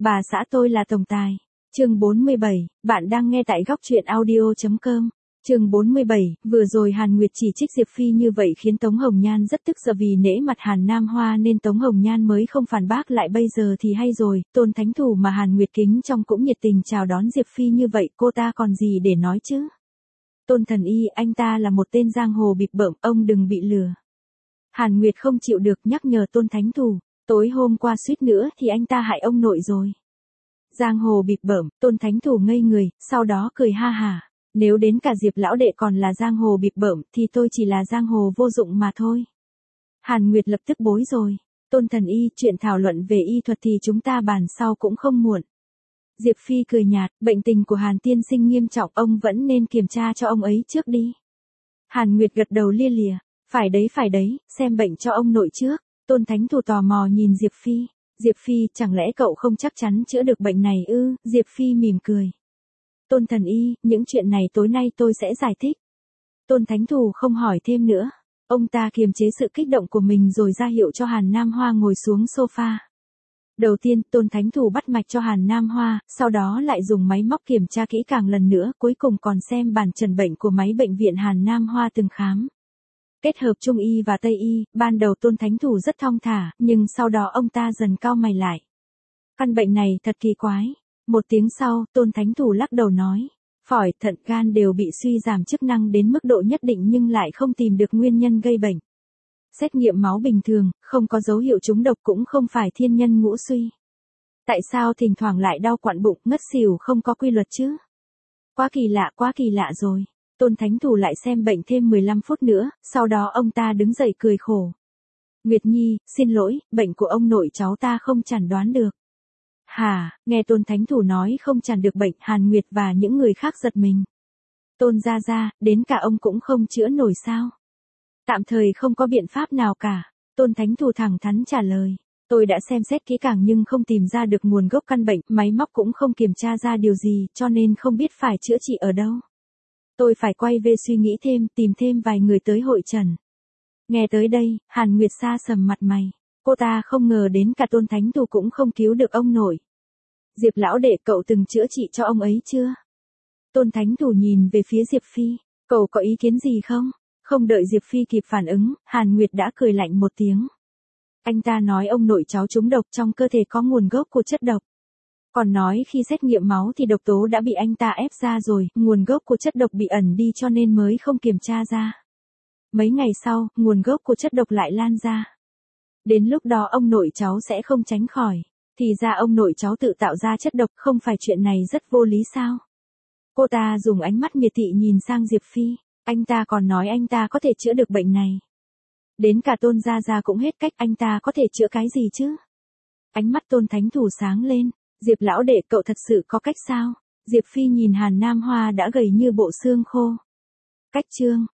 Bà xã tôi là tổng tài. Chương 47, bạn đang nghe tại góc truyện audio.com. Chương 47, vừa rồi Hàn Nguyệt chỉ trích Diệp Phi như vậy khiến Tống Hồng Nhan rất tức giận, vì nể mặt Hàn Nam Hoa nên Tống Hồng Nhan mới không phản bác lại. Bây giờ thì hay rồi, Tôn Thánh Thủ mà Hàn Nguyệt kính trong cũng nhiệt tình chào đón Diệp Phi như vậy, cô ta còn gì để nói chứ? Tôn Thần Y, anh ta là một tên giang hồ bịp bợm, ông đừng bị lừa. Hàn Nguyệt không chịu được nhắc nhở Tôn Thánh Thủ, tối hôm qua suýt nữa thì anh ta hại ông nội rồi. Giang hồ bịp bợm, Tôn Thánh Thủ ngây người, sau đó cười ha hả. Nếu đến cả Diệp lão đệ còn là giang hồ bịp bợm thì tôi chỉ là giang hồ vô dụng mà thôi. Hàn Nguyệt lập tức bối rồi. Tôn Thần Y, chuyện thảo luận về y thuật thì chúng ta bàn sau cũng không muộn. Diệp Phi cười nhạt, bệnh tình của Hàn tiên sinh nghiêm trọng, ông vẫn nên kiểm tra cho ông ấy trước đi. Hàn Nguyệt gật đầu lia lịa, phải đấy, xem bệnh cho ông nội trước. Tôn Thánh Thủ tò mò nhìn Diệp Phi. Diệp Phi, chẳng lẽ cậu không chắc chắn chữa được bệnh này ư? Diệp Phi mỉm cười. Tôn Thần Y, những chuyện này tối nay tôi sẽ giải thích. Tôn Thánh Thủ không hỏi thêm nữa. Ông ta kiềm chế sự kích động của mình rồi ra hiệu cho Hàn Nam Hoa ngồi xuống sofa. Đầu tiên, Tôn Thánh Thủ bắt mạch cho Hàn Nam Hoa, sau đó lại dùng máy móc kiểm tra kỹ càng lần nữa, cuối cùng còn xem bản chẩn bệnh của máy bệnh viện Hàn Nam Hoa từng khám. Kết hợp Trung Y và Tây Y, ban đầu Tôn Thánh Thủ rất thong thả, nhưng sau đó ông ta dần cau mày lại. Căn bệnh này thật kỳ quái. Một tiếng sau, Tôn Thánh Thủ lắc đầu nói, phổi, thận, gan đều bị suy giảm chức năng đến mức độ nhất định nhưng lại không tìm được nguyên nhân gây bệnh. Xét nghiệm máu bình thường, không có dấu hiệu trúng độc cũng không phải thiên nhân ngũ suy. Tại sao thỉnh thoảng lại đau quặn bụng, ngất xỉu không có quy luật chứ? Quá kỳ lạ rồi. Tôn Thánh Thủ lại xem bệnh thêm 15 phút nữa, sau đó ông ta đứng dậy cười khổ. Nguyệt Nhi, xin lỗi, bệnh của ông nội cháu ta không chẩn đoán được. Hả, nghe Tôn Thánh Thủ nói không chẩn được bệnh, Hàn Nguyệt và những người khác giật mình. Tôn gia, đến cả ông cũng không chữa nổi sao? Tạm thời không có biện pháp nào cả. Tôn Thánh Thủ thẳng thắn trả lời. Tôi đã xem xét kỹ càng nhưng không tìm ra được nguồn gốc căn bệnh, máy móc cũng không kiểm tra ra điều gì, cho nên không biết phải chữa trị ở đâu. Tôi phải quay về suy nghĩ thêm, tìm thêm vài người tới hội trần. Nghe tới đây, Hàn Nguyệt sa sầm mặt mày. Cô ta không ngờ đến cả Tôn Thánh Thủ cũng không cứu được ông nội. Diệp lão đệ, cậu từng chữa trị cho ông ấy chưa? Tôn Thánh Thủ nhìn về phía Diệp Phi. Cậu có ý kiến gì không? Không đợi Diệp Phi kịp phản ứng, Hàn Nguyệt đã cười lạnh một tiếng. Anh ta nói ông nội cháu trúng độc, trong cơ thể có nguồn gốc của chất độc. Còn nói khi xét nghiệm máu thì độc tố đã bị anh ta ép ra rồi, nguồn gốc của chất độc bị ẩn đi cho nên mới không kiểm tra ra. Mấy ngày sau, nguồn gốc của chất độc lại lan ra. Đến lúc đó ông nội cháu sẽ không tránh khỏi. Thì ra ông nội cháu tự tạo ra chất độc, không phải chuyện này rất vô lý sao? Cô ta dùng ánh mắt miệt thị nhìn sang Diệp Phi. Anh ta còn nói anh ta có thể chữa được bệnh này. Đến cả Tôn gia cũng hết cách, anh ta có thể chữa cái gì chứ? Ánh mắt Tôn Thánh Thủ sáng lên. Diệp lão đệ, cậu thật sự có cách sao? Diệp Phi nhìn Hàn Nam Hoa đã gầy như bộ xương khô. Cách chương